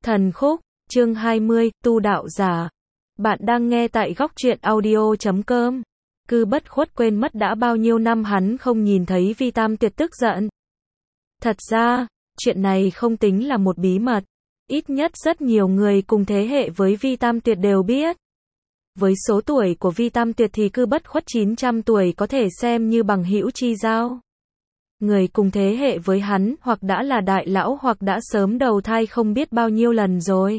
Thần khúc, chương 20, tu đạo giả. Bạn đang nghe tại góc truyện audio.com. Cư Bất Khuất quên mất đã bao nhiêu năm hắn không nhìn thấy Vi Tam Tuyệt tức giận. Thật ra, chuyện này không tính là một bí mật. Ít nhất rất nhiều người cùng thế hệ với Vi Tam Tuyệt đều biết. Với số tuổi của Vi Tam Tuyệt thì Cư Bất Khuất 900 tuổi có thể xem như bằng hữu chi giao. Người cùng thế hệ với hắn hoặc đã là đại lão hoặc đã sớm đầu thai không biết bao nhiêu lần rồi.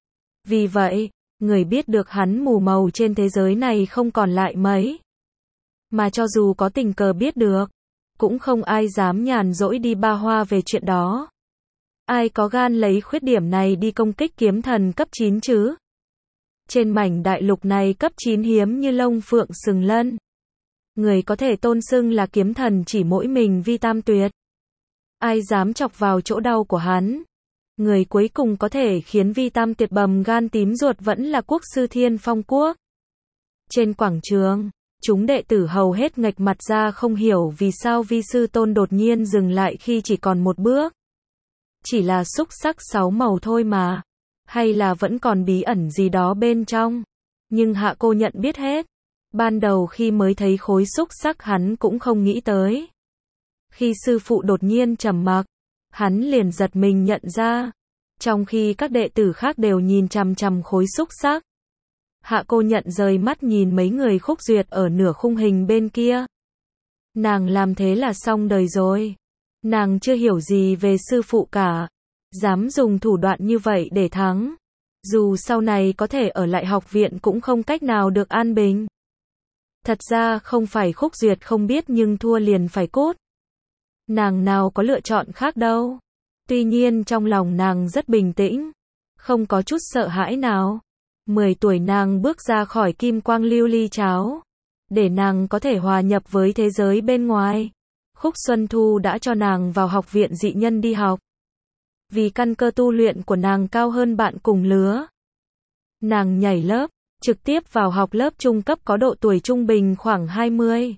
Vì vậy, người biết được hắn mù màu trên thế giới này không còn lại mấy. Mà cho dù có tình cờ biết được, cũng không ai dám nhàn rỗi đi ba hoa về chuyện đó. Ai có gan lấy khuyết điểm này đi công kích kiếm thần cấp 9 chứ? Trên mảnh đại lục này cấp 9 hiếm như lông phượng sừng lân. Người có thể tôn xưng là kiếm thần chỉ mỗi mình Vi Tam Tuyệt. Ai dám chọc vào chỗ đau của hắn? Người cuối cùng có thể khiến Vi Tam Tuyệt bầm gan tím ruột vẫn là quốc sư Thiên Phong Quốc. Trên quảng trường, chúng đệ tử hầu hết nghệch mặt ra không hiểu vì sao Vi sư tôn đột nhiên dừng lại khi chỉ còn một bước. Chỉ là xúc sắc 6 màu thôi mà. Hay là vẫn còn bí ẩn gì đó bên trong. Nhưng Hạ Cô nhận biết hết. Ban đầu khi mới thấy khối xúc sắc hắn cũng không nghĩ tới. Khi sư phụ đột nhiên trầm mặc, hắn liền giật mình nhận ra. Trong khi các đệ tử khác đều nhìn chằm chằm khối xúc sắc. Hạ Cô nhận rời mắt nhìn mấy người Khúc Duyệt ở nửa khung hình bên kia. Nàng làm thế là xong đời rồi. Nàng chưa hiểu gì về sư phụ cả. Dám dùng thủ đoạn như vậy để thắng. Dù sau này có thể ở lại học viện cũng không cách nào được an bình. Thật ra không phải Khúc Duyệt không biết nhưng thua liền phải cút. Nàng nào có lựa chọn khác đâu. Tuy nhiên trong lòng nàng rất bình tĩnh. Không có chút sợ hãi nào. 10 tuổi nàng bước ra khỏi kim quang lưu ly cháo. Để nàng có thể hòa nhập với thế giới bên ngoài. Khúc Xuân Thu đã cho nàng vào học viện dị nhân đi học. Vì căn cơ tu luyện của nàng cao hơn bạn cùng lứa. Nàng nhảy lớp. Trực tiếp vào học lớp trung cấp có độ tuổi trung bình khoảng 20.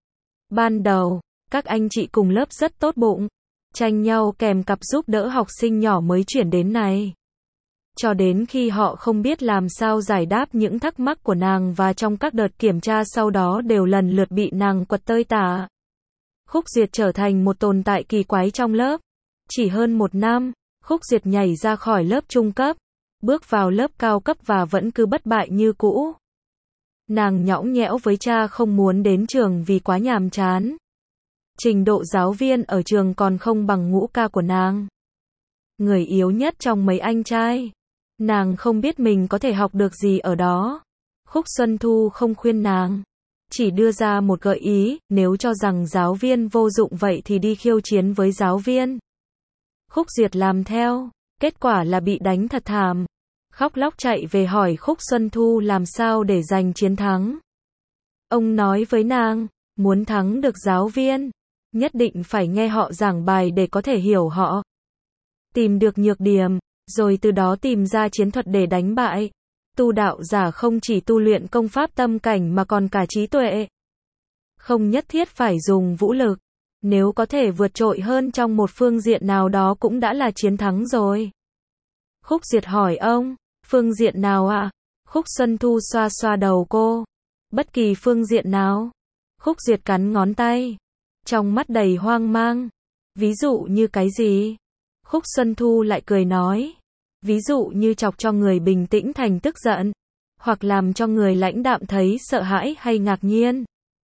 Ban đầu, các anh chị cùng lớp rất tốt bụng, tranh nhau kèm cặp giúp đỡ học sinh nhỏ mới chuyển đến này. Cho đến khi họ không biết làm sao giải đáp những thắc mắc của nàng và trong các đợt kiểm tra sau đó đều lần lượt bị nàng quật tơi tả. Khúc Duyệt trở thành một tồn tại kỳ quái trong lớp. Chỉ hơn một năm, Khúc Duyệt nhảy ra khỏi lớp trung cấp. Bước vào lớp cao cấp và vẫn cứ bất bại như cũ. Nàng nhõng nhẽo với cha không muốn đến trường vì quá nhàm chán. Trình độ giáo viên ở trường còn không bằng ngũ ca của nàng. Người yếu nhất trong mấy anh trai. Nàng không biết mình có thể học được gì ở đó. Khúc Xuân Thu không khuyên nàng. Chỉ đưa ra một gợi ý, nếu cho rằng giáo viên vô dụng vậy thì đi khiêu chiến với giáo viên. Khúc Duyệt làm theo. Kết quả là bị đánh thật thảm. Khóc lóc chạy về hỏi Khúc Xuân Thu làm sao để giành chiến thắng. Ông nói với nàng, muốn thắng được giáo viên, nhất định phải nghe họ giảng bài để có thể hiểu họ. Tìm được nhược điểm, rồi từ đó tìm ra chiến thuật để đánh bại. Tu đạo giả không chỉ tu luyện công pháp tâm cảnh mà còn cả trí tuệ. Không nhất thiết phải dùng vũ lực. Nếu có thể vượt trội hơn trong một phương diện nào đó cũng đã là chiến thắng rồi. Khúc Duyệt hỏi ông, phương diện nào ạ? Khúc Xuân Thu xoa xoa đầu cô. Bất kỳ phương diện nào. Khúc Duyệt cắn ngón tay. Trong mắt đầy hoang mang. Ví dụ như cái gì? Khúc Xuân Thu lại cười nói. Ví dụ như chọc cho người bình tĩnh thành tức giận. Hoặc làm cho người lãnh đạm thấy sợ hãi hay ngạc nhiên.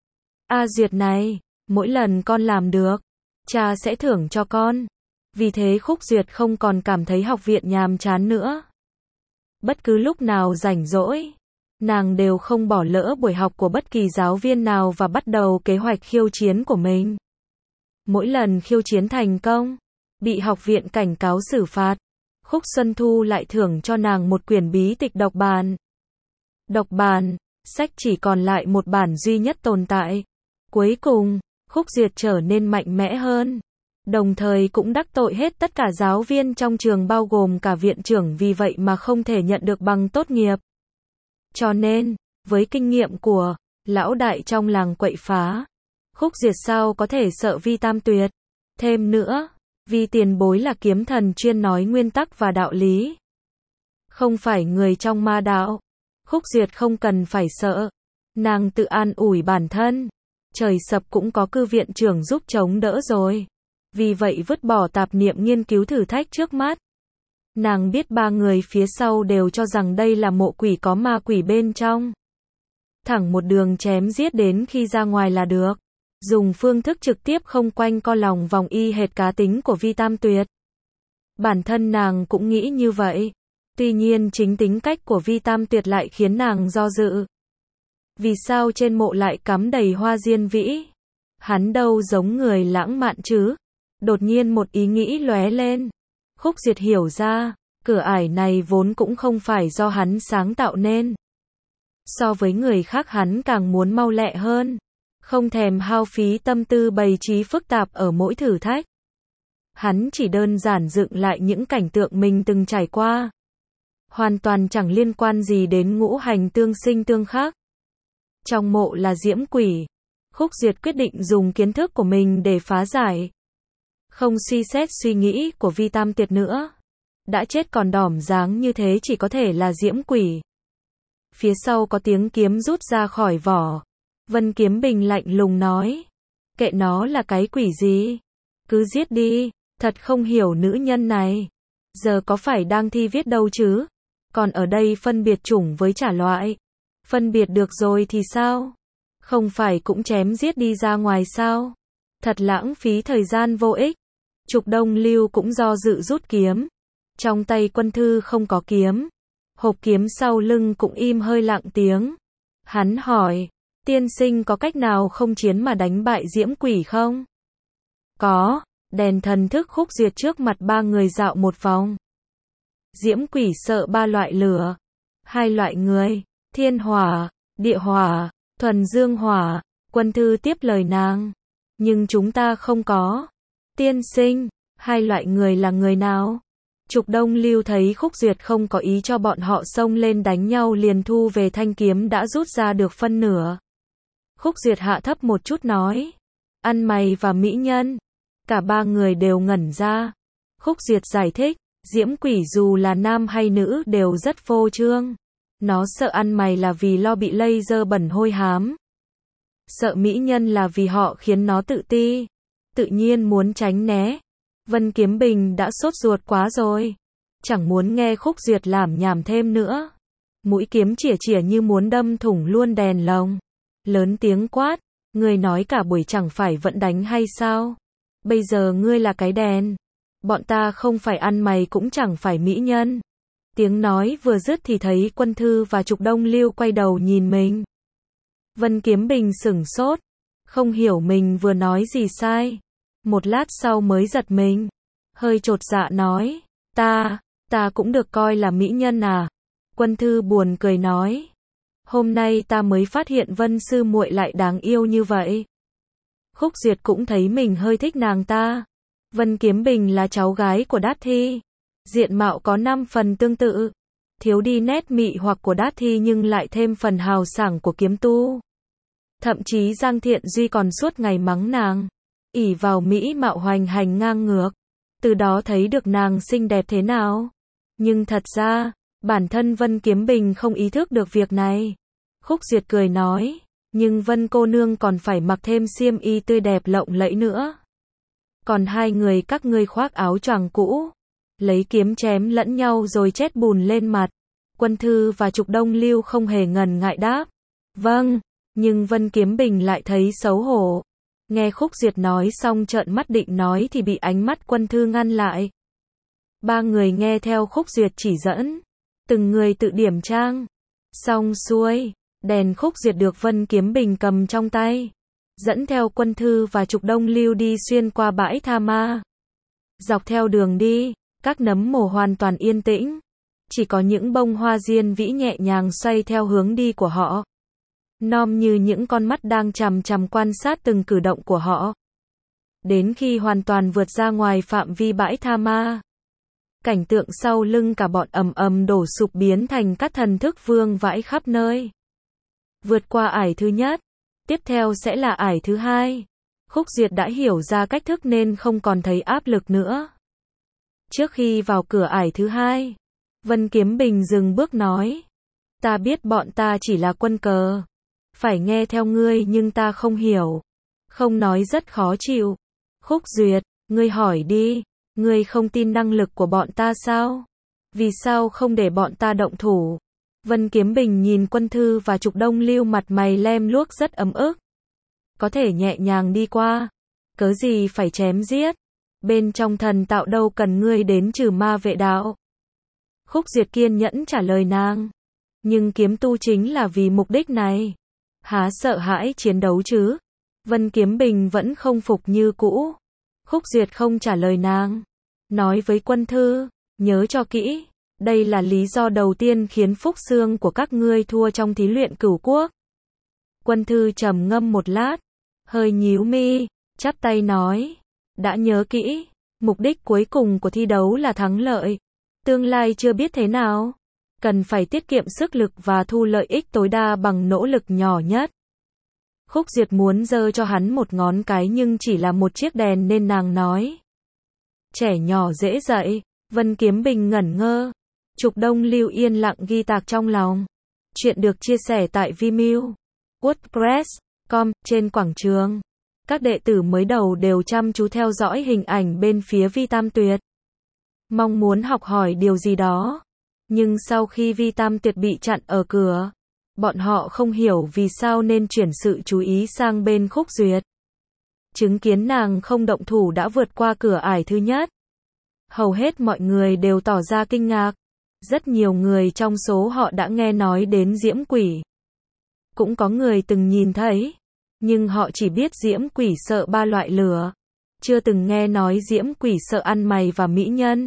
A Duyệt này, mỗi lần con làm được, cha sẽ thưởng cho con. Vì thế Khúc Duyệt không còn cảm thấy học viện nhàm chán nữa. Bất cứ lúc nào rảnh rỗi, nàng đều không bỏ lỡ buổi học của bất kỳ giáo viên nào và bắt đầu kế hoạch khiêu chiến của mình. Mỗi lần khiêu chiến thành công, bị học viện cảnh cáo xử phạt, Khúc Xuân Thu lại thưởng cho nàng một quyển bí tịch độc bàn. Độc bàn, sách chỉ còn lại một bản duy nhất tồn tại. Cuối cùng, Khúc Duyệt trở nên mạnh mẽ hơn. Đồng thời cũng đắc tội hết tất cả giáo viên trong trường bao gồm cả viện trưởng vì vậy mà không thể nhận được bằng tốt nghiệp. Cho nên, với kinh nghiệm của lão đại trong làng quậy phá, Khúc Duyệt sao có thể sợ Vi Tam Tuyệt. Thêm nữa, Vi tiền bối là kiếm thần chuyên nói nguyên tắc và đạo lý. không phải người trong ma đạo. Khúc Duyệt không cần phải sợ. Nàng tự an ủi bản thân. Trời sập cũng có cư viện trưởng giúp chống đỡ rồi. Vì vậy vứt bỏ tạp niệm nghiên cứu thử thách trước mắt. Nàng biết ba người phía sau đều cho rằng đây là mộ quỷ có ma quỷ bên trong. Thẳng một đường chém giết đến khi ra ngoài là được. Dùng phương thức trực tiếp không quanh co lòng vòng y hệt cá tính của Vi Tam Tuyệt. Bản thân nàng cũng nghĩ như vậy. Tuy nhiên chính tính cách của Vi Tam Tuyệt lại khiến nàng do dự. Vì sao trên mộ lại cắm đầy hoa diên vĩ? Hắn đâu giống người lãng mạn chứ? Đột nhiên một ý nghĩ lóe lên. Khúc Duyệt hiểu ra, cửa ải này vốn cũng không phải do hắn sáng tạo nên. So với người khác hắn càng muốn mau lẹ hơn. Không thèm hao phí tâm tư bày trí phức tạp ở mỗi thử thách. Hắn chỉ đơn giản dựng lại những cảnh tượng mình từng trải qua. Hoàn toàn chẳng liên quan gì đến ngũ hành tương sinh tương khắc. Trong mộ là diễm quỷ. Khúc Duyệt quyết định dùng kiến thức của mình để phá giải. Không suy xét suy nghĩ của Vi Tam Tuyệt nữa. Đã chết còn đỏm dáng như thế chỉ có thể là diễm quỷ. Phía sau có tiếng kiếm rút ra khỏi vỏ. Vân Kiếm Bình lạnh lùng nói. Kệ nó là cái quỷ gì? Cứ giết đi. Thật không hiểu nữ nhân này. Giờ có phải đang thi viết đâu chứ? Còn ở đây phân biệt chủng với trả loại. Phân biệt được rồi thì sao? Không phải cũng chém giết đi ra ngoài sao? Thật lãng phí thời gian vô ích. Trục Đông Lưu cũng do dự rút kiếm. Trong tay Quân Thư không có kiếm. Hộp kiếm sau lưng cũng im hơi lặng tiếng. Hắn hỏi, tiên sinh có cách nào không chiến mà đánh bại diễm quỷ không? Có. Đèn thần thức Khúc Duyệt trước mặt ba người dạo một vòng. Diễm quỷ sợ ba loại lửa. Hai loại người, thiên hỏa, địa hỏa, thuần dương hỏa. Quân Thư tiếp lời nàng. Nhưng chúng ta không có. Tiên sinh, hai loại người là người nào? Trục Đông Lưu thấy Khúc Duyệt không có ý cho bọn họ xông lên đánh nhau liền thu về thanh kiếm đã rút ra được phân nửa. Khúc Duyệt hạ thấp một chút nói. Ăn mày và mỹ nhân. Cả ba người đều ngẩn ra. Khúc Duyệt giải thích. Diễm quỷ dù là nam hay nữ đều rất phô trương. Nó sợ ăn mày là vì lo bị laser bẩn hôi hám. Sợ mỹ nhân là vì họ khiến nó tự ti. Tự nhiên muốn tránh né. Vân Kiếm Bình đã sốt ruột quá rồi. Chẳng muốn nghe Khúc Duyệt làm nhảm thêm nữa. Mũi kiếm chỉa chỉa như muốn đâm thủng luôn đèn lồng. Lớn tiếng quát. Ngươi nói cả buổi chẳng phải vẫn đánh hay sao? Bây giờ ngươi là cái đèn. Bọn ta không phải ăn mày cũng chẳng phải mỹ nhân. Tiếng nói vừa dứt thì thấy Quân Thư và Trục Đông Lưu quay đầu nhìn mình. Vân Kiếm Bình sửng sốt. Không hiểu mình vừa nói gì sai. Một lát sau mới giật mình. Hơi chột dạ nói. Ta cũng được coi là mỹ nhân à? Quân Thư buồn cười nói. Hôm nay ta mới phát hiện Vân sư muội lại đáng yêu như vậy. Khúc Duyệt cũng thấy mình hơi thích nàng ta. Vân Kiếm Bình là cháu gái của Đát Thi. Diện mạo có 5 phần tương tự. Thiếu đi nét mị hoặc của Đát Thi nhưng lại thêm phần hào sảng của kiếm tu. Thậm chí Giang Thiện Duy còn suốt ngày mắng nàng. Ỷ vào mỹ mạo hoành hành ngang ngược. Từ đó thấy được nàng xinh đẹp thế nào. Nhưng thật ra, bản thân Vân Kiếm Bình không ý thức được việc này. Khúc Duyệt cười nói. Nhưng Vân cô nương còn phải mặc thêm xiêm y tươi đẹp lộng lẫy nữa. Còn hai người các ngươi khoác áo choàng cũ. Lấy kiếm chém lẫn nhau rồi chét bùn lên mặt. Quân Thư và Trục Đông Lưu không hề ngần ngại đáp. Vâng, nhưng Vân Kiếm Bình lại thấy xấu hổ. Nghe Khúc Duyệt nói xong trợn mắt định nói thì bị ánh mắt Quân Thư ngăn lại. Ba người nghe theo Khúc Duyệt chỉ dẫn. Từng người tự điểm trang. Xong xuôi, đèn Khúc Duyệt được Vân Kiếm Bình cầm trong tay. Dẫn theo Quân Thư và Trục Đông Lưu đi xuyên qua bãi tha ma. Dọc theo đường đi, các nấm mồ hoàn toàn yên tĩnh. Chỉ có những bông hoa diên vĩ nhẹ nhàng xoay theo hướng đi của họ. Nom như những con mắt đang chằm chằm quan sát từng cử động của họ. Đến khi hoàn toàn vượt ra ngoài phạm vi bãi tha ma. Cảnh tượng sau lưng cả bọn ầm ầm đổ sụp biến thành các thần thức vương vãi khắp nơi. Vượt qua ải thứ nhất. Tiếp theo sẽ là ải thứ hai. Khúc Duyệt đã hiểu ra cách thức nên không còn thấy áp lực nữa. Trước khi vào cửa ải thứ hai, Vân Kiếm Bình dừng bước nói. Ta biết bọn ta chỉ là quân cờ. Phải nghe theo ngươi nhưng ta không hiểu. Không nói rất khó chịu. Khúc Duyệt, ngươi hỏi đi. Ngươi không tin năng lực của bọn ta sao? Vì sao không để bọn ta động thủ? Vân Kiếm Bình nhìn Quân Thư và Trục Đông Lưu mặt mày lem luốc rất ấm ức. Có thể nhẹ nhàng đi qua. Cớ gì phải chém giết? Bên trong thần tạo đâu cần ngươi đến trừ ma vệ đạo. Khúc Duyệt kiên nhẫn trả lời nàng. Nhưng kiếm tu chính là vì mục đích này. Há sợ hãi chiến đấu chứ? Vân Kiếm Bình vẫn không phục như cũ. Khúc Duyệt không trả lời nàng. Nói với Quân Thư, nhớ cho kỹ. Đây là lý do đầu tiên khiến phúc xương của các ngươi thua trong thí luyện cửu quốc. Quân Thư trầm ngâm một lát. Hơi nhíu mi, chắp tay nói. Đã nhớ kỹ. Mục đích cuối cùng của thi đấu là thắng lợi. Tương lai chưa biết thế nào. Cần phải tiết kiệm sức lực và thu lợi ích tối đa bằng nỗ lực nhỏ nhất. Khúc Duyệt muốn giơ cho hắn một ngón cái nhưng chỉ là một chiếc đèn nên nàng nói. Trẻ nhỏ dễ dạy. Vân Kiếm Bình ngẩn ngơ. Trục Đông Lưu yên lặng ghi tạc trong lòng. Chuyện được chia sẻ tại Vimeo, WordPress.com, trên quảng trường. Các đệ tử mới đầu đều chăm chú theo dõi hình ảnh bên phía Vi Tam Tuyệt. Mong muốn học hỏi điều gì đó. Nhưng sau khi Vi Tam Tuyệt bị chặn ở cửa, bọn họ không hiểu vì sao nên chuyển sự chú ý sang bên Khúc Duyệt. Chứng kiến nàng không động thủ đã vượt qua cửa ải thứ nhất. Hầu hết mọi người đều tỏ ra kinh ngạc. Rất nhiều người trong số họ đã nghe nói đến diễm quỷ. Cũng có người từng nhìn thấy. Nhưng họ chỉ biết diễm quỷ sợ 3 loại lửa. Chưa từng nghe nói diễm quỷ sợ ăn mày và mỹ nhân.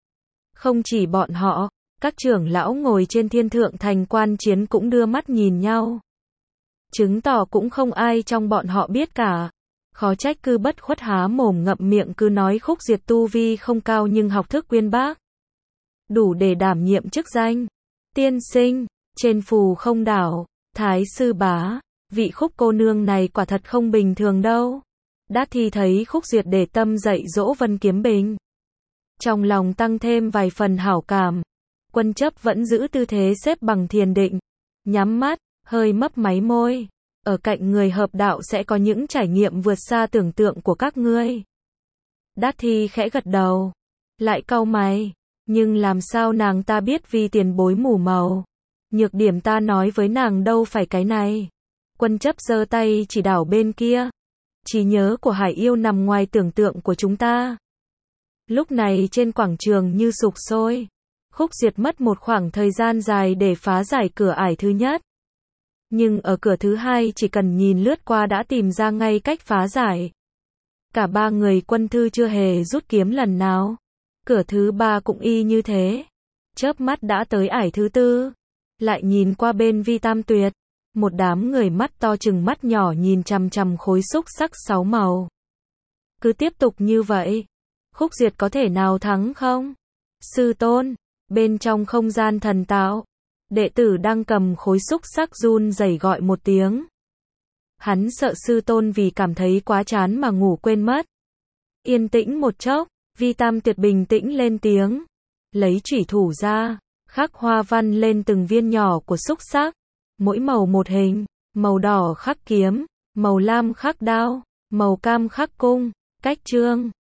Không chỉ bọn họ, các trưởng lão ngồi trên Thiên Thượng Thành quan chiến cũng đưa mắt nhìn nhau. Chứng tỏ cũng không ai trong bọn họ biết cả. Khó trách Cư Bất Khuất há mồm ngậm miệng cứ nói Khúc Duyệt tu vi không cao nhưng học thức uyên bác. Đủ để đảm nhiệm chức danh tiên sinh trên Phù Không Đảo. Thái sư bá, vị Khúc cô nương này quả thật không bình thường đâu. Đát Thi thấy Khúc Duyệt để tâm dạy dỗ Vân Kiếm Bình. Trong lòng tăng thêm vài phần hảo cảm. Quân Chấp vẫn giữ tư thế xếp bằng thiền định. Nhắm mắt, hơi mấp máy môi. Ở cạnh người hợp đạo sẽ có những trải nghiệm vượt xa tưởng tượng của các ngươi. Đát Thi khẽ gật đầu. Lại cau mày. Nhưng làm sao nàng ta biết vì tiền bối mù màu. Nhược điểm ta nói với nàng đâu phải cái này. Quân Chấp giơ tay chỉ đảo bên kia. Trí nhớ của Hải Yêu nằm ngoài tưởng tượng của chúng ta. Lúc này trên quảng trường như sục sôi. Khúc Duyệt mất một khoảng thời gian dài để phá giải cửa ải thứ nhất. Nhưng ở cửa thứ hai chỉ cần nhìn lướt qua đã tìm ra ngay cách phá giải. Cả 3 người Quân Thư chưa hề rút kiếm lần nào. Cửa thứ 3 cũng y như thế. Chớp mắt đã tới ải thứ 4. Lại nhìn qua bên Vi Tam Tuyệt. Một đám người mắt to chừng mắt nhỏ nhìn chằm chằm khối xúc sắc 6 màu. Cứ tiếp tục như vậy. Khúc Duyệt có thể nào thắng không? Sư tôn. Bên trong không gian thần tạo. Đệ tử đang cầm khối xúc sắc run rẩy gọi một tiếng. Hắn sợ sư tôn vì cảm thấy quá chán mà ngủ quên mất. Yên tĩnh một chốc. Vi Tam Tuyệt bình tĩnh lên tiếng. Lấy chủy thủ ra. Khắc hoa văn lên từng viên nhỏ của xúc sắc. Mỗi màu một hình. Màu đỏ khắc kiếm. Màu lam khắc đao. Màu cam khắc cung. Cách chương.